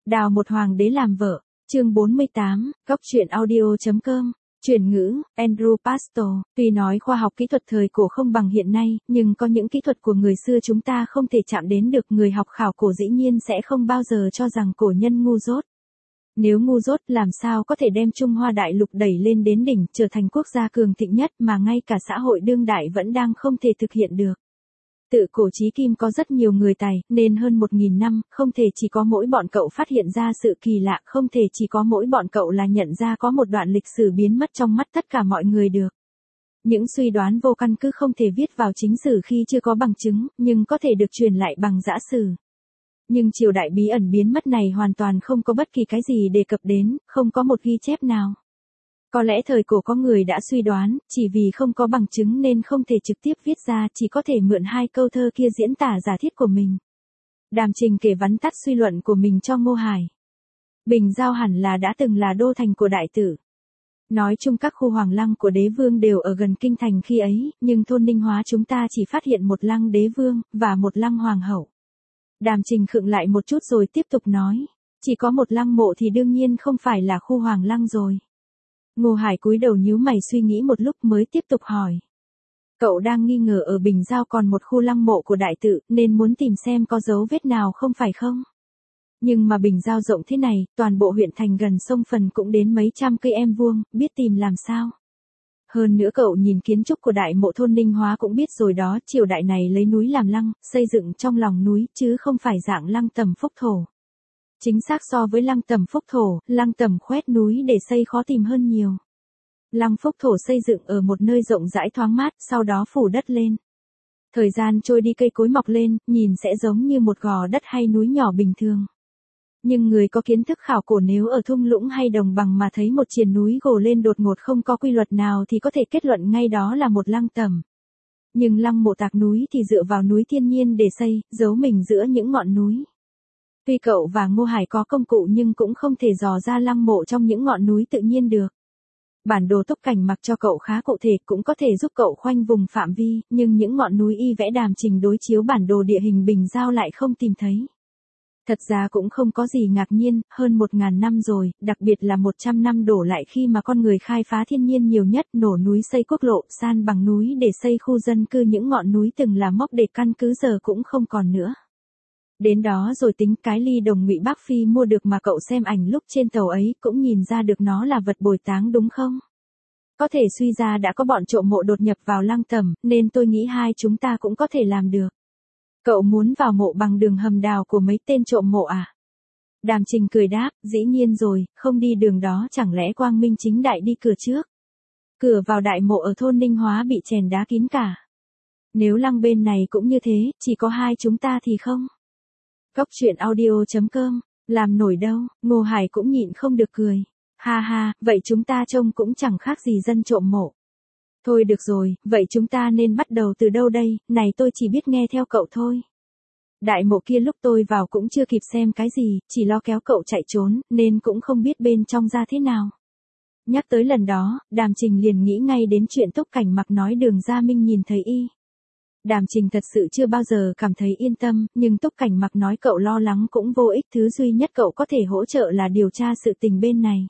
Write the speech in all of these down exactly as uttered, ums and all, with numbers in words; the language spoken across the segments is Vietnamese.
Đào một hoàng đế làm vợ, chương bốn mươi tám, góc truyện audio.com, chuyển ngữ, Andrew Pastor, tuy nói khoa học kỹ thuật thời cổ không bằng hiện nay, nhưng có những kỹ thuật của người xưa chúng ta không thể chạm đến được. Người học khảo cổ dĩ nhiên sẽ không bao giờ cho rằng cổ nhân ngu dốt. Nếu ngu dốt làm sao có thể đem Trung Hoa đại lục đẩy lên đến đỉnh, trở thành quốc gia cường thịnh nhất mà ngay cả xã hội đương đại vẫn đang không thể thực hiện được. Tự cổ chí kim có rất nhiều người tài, nên hơn một nghìn năm, không thể chỉ có mỗi bọn cậu phát hiện ra sự kỳ lạ, không thể chỉ có mỗi bọn cậu là nhận ra có một đoạn lịch sử biến mất trong mắt tất cả mọi người được. Những suy đoán vô căn cứ không thể viết vào chính sử khi chưa có bằng chứng, nhưng có thể được truyền lại bằng giả sử. Nhưng triều đại bí ẩn biến mất này hoàn toàn không có bất kỳ cái gì đề cập đến, không có một ghi chép nào. Có lẽ thời cổ có người đã suy đoán, chỉ vì không có bằng chứng nên không thể trực tiếp viết ra, chỉ có thể mượn hai câu thơ kia diễn tả giả thiết của mình. Đàm Trình kể vắn tắt suy luận của mình cho Ngô Hải. Bình Giao hẳn là đã từng là đô thành của đại tử. Nói chung các khu hoàng lăng của đế vương đều ở gần kinh thành khi ấy, nhưng thôn Ninh Hóa chúng ta chỉ phát hiện một lăng đế vương, và một lăng hoàng hậu. Đàm Trình khựng lại một chút rồi tiếp tục nói. Chỉ có một lăng mộ thì đương nhiên không phải là khu hoàng lăng rồi. Ngô Hải cúi đầu nhíu mày suy nghĩ một lúc mới tiếp tục hỏi. Cậu đang nghi ngờ ở Bình Giao còn một khu lăng mộ của đại tự, nên muốn tìm xem có dấu vết nào không phải không? Nhưng mà Bình Giao rộng thế này, toàn bộ huyện thành gần sông Phần cũng đến mấy trăm cây em vuông, biết tìm làm sao? Hơn nữa cậu nhìn kiến trúc của đại mộ thôn Ninh Hóa cũng biết rồi đó, triều đại này lấy núi làm lăng, xây dựng trong lòng núi, chứ không phải dạng lăng tầm phúc thổ. Chính xác so với lăng tầm phúc thổ, lăng tầm khoét núi để xây khó tìm hơn nhiều. Lăng phúc thổ xây dựng ở một nơi rộng rãi thoáng mát, sau đó phủ đất lên. Thời gian trôi đi cây cối mọc lên, nhìn sẽ giống như một gò đất hay núi nhỏ bình thường. Nhưng người có kiến thức khảo cổ nếu ở thung lũng hay đồng bằng mà thấy một triền núi gồ lên đột ngột không có quy luật nào thì có thể kết luận ngay đó là một lăng tầm. Nhưng lăng mộ tạc núi thì dựa vào núi thiên nhiên để xây, giấu mình giữa những ngọn núi. Tuy cậu và Ngô Hải có công cụ nhưng cũng không thể dò ra lăng mộ trong những ngọn núi tự nhiên được. Bản đồ tốc cảnh mặc cho cậu khá cụ thể cũng có thể giúp cậu khoanh vùng phạm vi, nhưng những ngọn núi y vẽ Đàm Trình đối chiếu bản đồ địa hình Bình Giao lại không tìm thấy. Thật ra cũng không có gì ngạc nhiên, hơn một ngàn năm rồi, đặc biệt là một trăm năm đổ lại khi mà con người khai phá thiên nhiên nhiều nhất, nổ núi xây quốc lộ, san bằng núi để xây khu dân cư, những ngọn núi từng là mốc để căn cứ giờ cũng không còn nữa. Đến đó rồi tính cái ly đồng Ngụy Bác Phi mua được mà cậu xem ảnh lúc trên tàu ấy cũng nhìn ra được nó là vật bồi táng đúng không? Có thể suy ra đã có bọn trộm mộ đột nhập vào lăng tầm, nên tôi nghĩ hai chúng ta cũng có thể làm được. Cậu muốn vào mộ bằng đường hầm đào của mấy tên trộm mộ à? Đàm Trình cười đáp, dĩ nhiên rồi, không đi đường đó chẳng lẽ quang minh chính đại đi cửa trước. Cửa vào đại mộ ở thôn Ninh Hóa bị chèn đá kín cả. Nếu lăng bên này cũng như thế, chỉ có hai chúng ta thì không. Góc truyện audio.com, làm nổi đâu, Ngô Hải cũng nhịn không được cười. Ha ha, vậy chúng ta trông cũng chẳng khác gì dân trộm mộ. Thôi được rồi, vậy chúng ta nên bắt đầu từ đâu đây, này tôi chỉ biết nghe theo cậu thôi. Đại mộ kia lúc tôi vào cũng chưa kịp xem cái gì, chỉ lo kéo cậu chạy trốn, nên cũng không biết bên trong ra thế nào. Nhắc tới lần đó, Đàm Trình liền nghĩ ngay đến chuyện Túc Cảnh Mặc nói Đường Gia Minh nhìn thấy y. Đàm Trình thật sự chưa bao giờ cảm thấy yên tâm, nhưng Túc Cảnh Mặc nói cậu lo lắng cũng vô ích, thứ duy nhất cậu có thể hỗ trợ là điều tra sự tình bên này.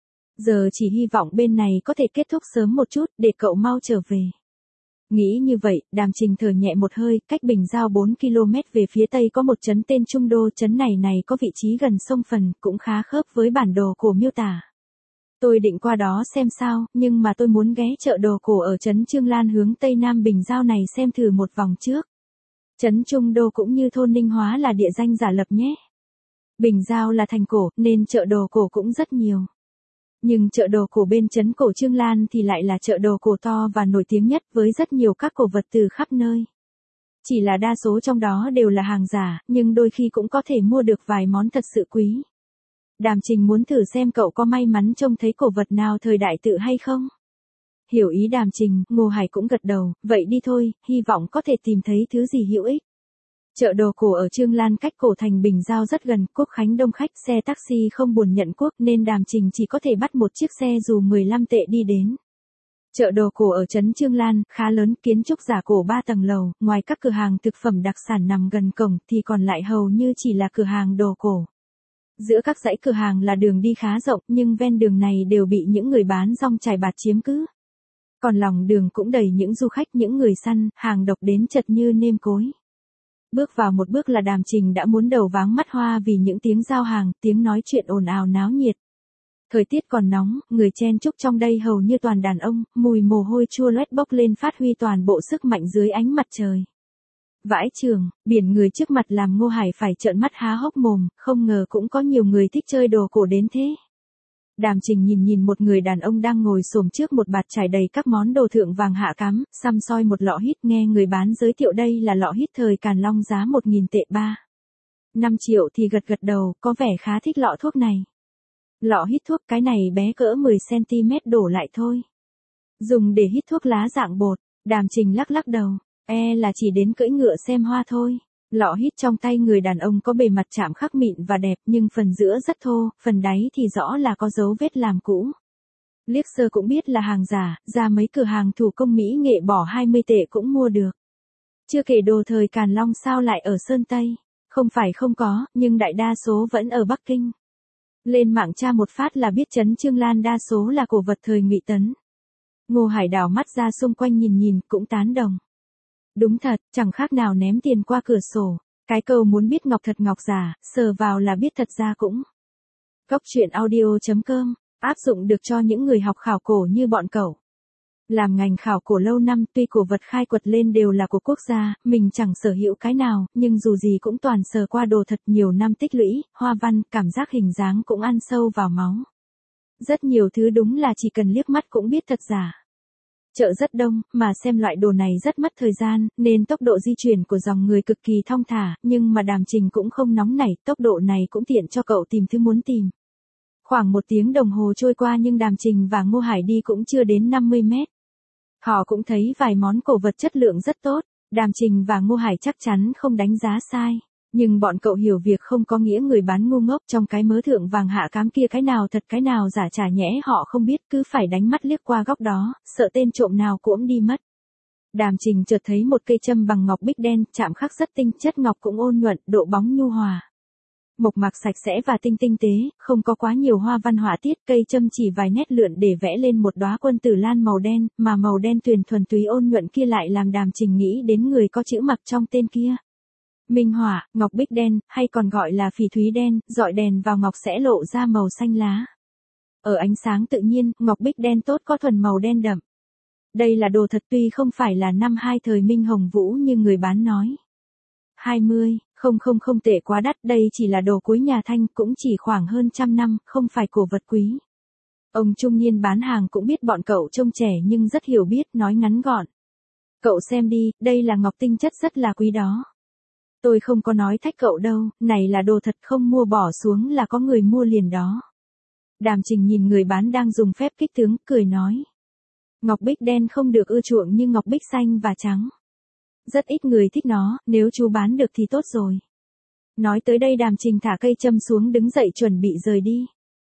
Giờ chỉ hy vọng bên này có thể kết thúc sớm một chút, để cậu mau trở về. Nghĩ như vậy, Đàm Trình thở nhẹ một hơi, cách Bình Giao bốn ki lô mét về phía tây có một trấn tên Trung Đô, trấn này này có vị trí gần sông Phần, cũng khá khớp với bản đồ cổ miêu tả. Tôi định qua đó xem sao, nhưng mà tôi muốn ghé chợ đồ cổ ở trấn Trương Lan hướng tây nam Bình Giao này xem thử một vòng trước. Trấn Trung Đô cũng như thôn Ninh Hóa là địa danh giả lập nhé. Bình Giao là thành cổ, nên chợ đồ cổ cũng rất nhiều. Nhưng chợ đồ cổ bên trấn cổ Trương Lan thì lại là chợ đồ cổ to và nổi tiếng nhất với rất nhiều các cổ vật từ khắp nơi. Chỉ là đa số trong đó đều là hàng giả, nhưng đôi khi cũng có thể mua được vài món thật sự quý. Đàm Trình muốn thử xem cậu có may mắn trông thấy cổ vật nào thời đại tự hay không. Hiểu ý Đàm Trình, Ngô Hải cũng gật đầu, vậy đi thôi, hy vọng có thể tìm thấy thứ gì hữu ích. Chợ đồ cổ ở Trương Lan cách cổ thành Bình Giao rất gần, Quốc Khánh đông khách, xe taxi không buồn nhận quốc nên Đàm Trình chỉ có thể bắt một chiếc xe dù mười lăm tệ đi đến. Chợ đồ cổ ở trấn Trương Lan, khá lớn, kiến trúc giả cổ ba tầng lầu, ngoài các cửa hàng thực phẩm đặc sản nằm gần cổng thì còn lại hầu như chỉ là cửa hàng đồ cổ. Giữa các dãy cửa hàng là đường đi khá rộng, nhưng ven đường này đều bị những người bán rong chài bạt chiếm cứ. Còn lòng đường cũng đầy những du khách, những người săn, hàng độc đến chật như nêm cối. Bước vào một bước là Đàm Trình đã muốn đầu váng mắt hoa vì những tiếng giao hàng, tiếng nói chuyện ồn ào náo nhiệt. Thời tiết còn nóng, người chen chúc trong đây hầu như toàn đàn ông, mùi mồ hôi chua loét bốc lên phát huy toàn bộ sức mạnh dưới ánh mặt trời. Vãi trường, biển người trước mặt làm Ngô Hải phải trợn mắt há hốc mồm, không ngờ cũng có nhiều người thích chơi đồ cổ đến thế. Đàm Trình nhìn nhìn một người đàn ông đang ngồi xổm trước một bạt trải đầy các món đồ thượng vàng hạ cám, xăm soi một lọ hít, nghe người bán giới thiệu đây là lọ hít thời Càn Long giá một nghìn tệ ba. năm triệu thì gật gật đầu, có vẻ khá thích lọ thuốc này. Lọ hít thuốc cái này bé cỡ mười xăng ti mét đổ lại thôi. Dùng để hít thuốc lá dạng bột, Đàm Trình lắc lắc đầu, e là chỉ đến cưỡi ngựa xem hoa thôi. Lọ hít trong tay người đàn ông có bề mặt chạm khắc mịn và đẹp nhưng phần giữa rất thô, phần đáy thì rõ là có dấu vết làm cũ. Liếc sơ cũng biết là hàng giả, ra mấy cửa hàng thủ công mỹ nghệ bỏ hai mươi tệ cũng mua được. Chưa kể đồ thời Càn Long sao lại ở Sơn Tây, không phải không có, nhưng đại đa số vẫn ở Bắc Kinh. Lên mạng tra một phát là biết Trấn Trương Lan đa số là cổ vật thời Ngụy Tấn. Ngô Hải đảo mắt ra xung quanh nhìn nhìn, cũng tán đồng. Đúng thật, chẳng khác nào ném tiền qua cửa sổ. Cái câu muốn biết ngọc thật ngọc giả, sờ vào là biết thật ra cũng. Cốc truyện audio chấm com, áp dụng được cho những người học khảo cổ như bọn cậu. Làm ngành khảo cổ lâu năm, tuy cổ vật khai quật lên đều là của quốc gia, mình chẳng sở hữu cái nào, nhưng dù gì cũng toàn sờ qua đồ thật nhiều năm tích lũy, hoa văn, cảm giác hình dáng cũng ăn sâu vào máu. Rất nhiều thứ đúng là chỉ cần liếc mắt cũng biết thật giả. Chợ rất đông, mà xem loại đồ này rất mất thời gian, nên tốc độ di chuyển của dòng người cực kỳ thong thả, nhưng mà Đàm Trình cũng không nóng nảy, tốc độ này cũng tiện cho cậu tìm thứ muốn tìm. Khoảng một tiếng đồng hồ trôi qua nhưng Đàm Trình và Ngô Hải đi cũng chưa đến năm mươi mét. Họ cũng thấy vài món cổ vật chất lượng rất tốt, Đàm Trình và Ngô Hải chắc chắn không đánh giá sai. Nhưng bọn cậu hiểu việc không có nghĩa người bán ngu ngốc, trong cái mớ thượng vàng hạ cám kia cái nào thật cái nào giả chả nhẽ họ không biết, cứ phải đánh mắt liếc qua góc đó, sợ tên trộm nào cũng đi mất. Đàm Trình chợt thấy một cây châm bằng ngọc bích đen, chạm khắc rất tinh, chất ngọc cũng ôn nhuận, độ bóng nhu hòa. Mộc mạc sạch sẽ và tinh tinh tế, không có quá nhiều hoa văn họa tiết, cây châm chỉ vài nét lượn để vẽ lên một đóa quân tử lan màu đen, mà màu đen tuyền thuần túy ôn nhuận kia lại làm Đàm Trình nghĩ đến người có chữ mặc trong tên kia. Minh hỏa, ngọc bích đen, hay còn gọi là phỉ thúy đen, dọi đèn vào ngọc sẽ lộ ra màu xanh lá. Ở ánh sáng tự nhiên, ngọc bích đen tốt có thuần màu đen đậm. Đây là đồ thật tuy không phải là năm hai thời Minh Hồng Vũ như người bán nói. hai mươi, không không không tệ quá đắt, đây chỉ là đồ cuối nhà Thanh, cũng chỉ khoảng hơn trăm năm, không phải cổ vật quý. Ông trung niên bán hàng cũng biết bọn cậu trông trẻ nhưng rất hiểu biết, nói ngắn gọn. Cậu xem đi, đây là ngọc tinh chất rất là quý đó. Tôi không có nói thách cậu đâu, này là đồ thật, không mua bỏ xuống là có người mua liền đó. Đàm Trình nhìn người bán đang dùng phép kích tướng, cười nói. Ngọc bích đen không được ưa chuộng như ngọc bích xanh và trắng. Rất ít người thích nó, nếu chú bán được thì tốt rồi. Nói tới đây Đàm Trình thả cây châm xuống đứng dậy chuẩn bị rời đi.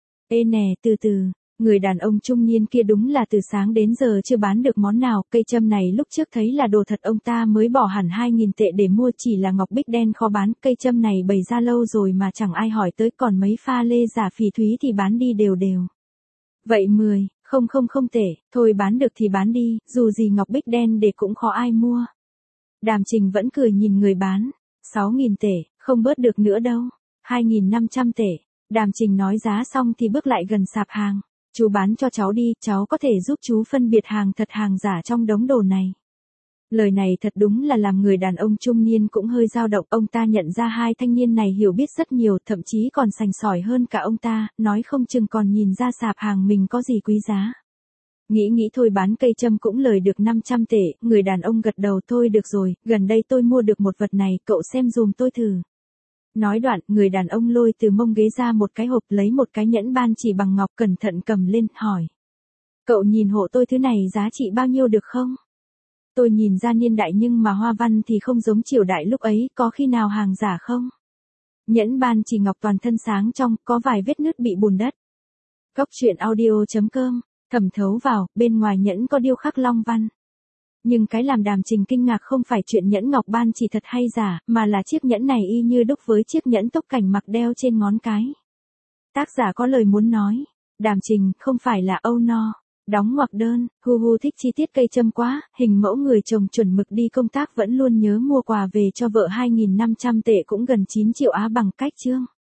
Ê nè, từ từ. Người đàn ông trung niên kia đúng là từ sáng đến giờ chưa bán được món nào, cây châm này lúc trước thấy là đồ thật ông ta mới bỏ hẳn hai nghìn tệ để mua, chỉ là ngọc bích đen khó bán, cây châm này bày ra lâu rồi mà chẳng ai hỏi tới, còn mấy pha lê giả phỉ thúy thì bán đi đều đều. Vậy mười, không không không tệ, thôi bán được thì bán đi, dù gì ngọc bích đen để cũng khó ai mua. Đàm Trình vẫn cười nhìn người bán, sáu nghìn tệ, không bớt được nữa đâu, hai nghìn năm trăm tệ. Đàm Trình nói giá xong thì bước lại gần sạp hàng. Chú bán cho cháu đi, cháu có thể giúp chú phân biệt hàng thật hàng giả trong đống đồ này. Lời này thật đúng là làm người đàn ông trung niên cũng hơi dao động, ông ta nhận ra hai thanh niên này hiểu biết rất nhiều, thậm chí còn sành sỏi hơn cả ông ta, nói không chừng còn nhìn ra sạp hàng mình có gì quý giá. Nghĩ nghĩ thôi bán cây châm cũng lời được năm trăm tệ, người đàn ông gật đầu thôi được rồi, gần đây tôi mua được một vật này, cậu xem dùm tôi thử. Nói đoạn, người đàn ông lôi từ mông ghế ra một cái hộp, lấy một cái nhẫn ban chỉ bằng ngọc, cẩn thận cầm lên, hỏi. Cậu nhìn hộ tôi thứ này giá trị bao nhiêu được không? Tôi nhìn ra niên đại nhưng mà hoa văn thì không giống triều đại lúc ấy, có khi nào hàng giả không? Nhẫn ban chỉ ngọc toàn thân sáng trong, có vài vết nứt bị bùn đất. Cốc truyện audio chấm com, thẩm thấu vào, bên ngoài nhẫn có điêu khắc long văn. Nhưng cái làm Đàm Trình kinh ngạc không phải chuyện nhẫn ngọc ban chỉ thật hay giả, mà là chiếc nhẫn này y như đúc với chiếc nhẫn tốc cảnh mặc đeo trên ngón cái. Tác giả có lời muốn nói. Đàm Trình, không phải là Âu No. Đóng ngoặc đơn, hu hu thích chi tiết cây châm quá, hình mẫu người chồng chuẩn mực đi công tác vẫn luôn nhớ mua quà về cho vợ hai nghìn năm trăm tệ cũng gần chín triệu Á bằng cách chương.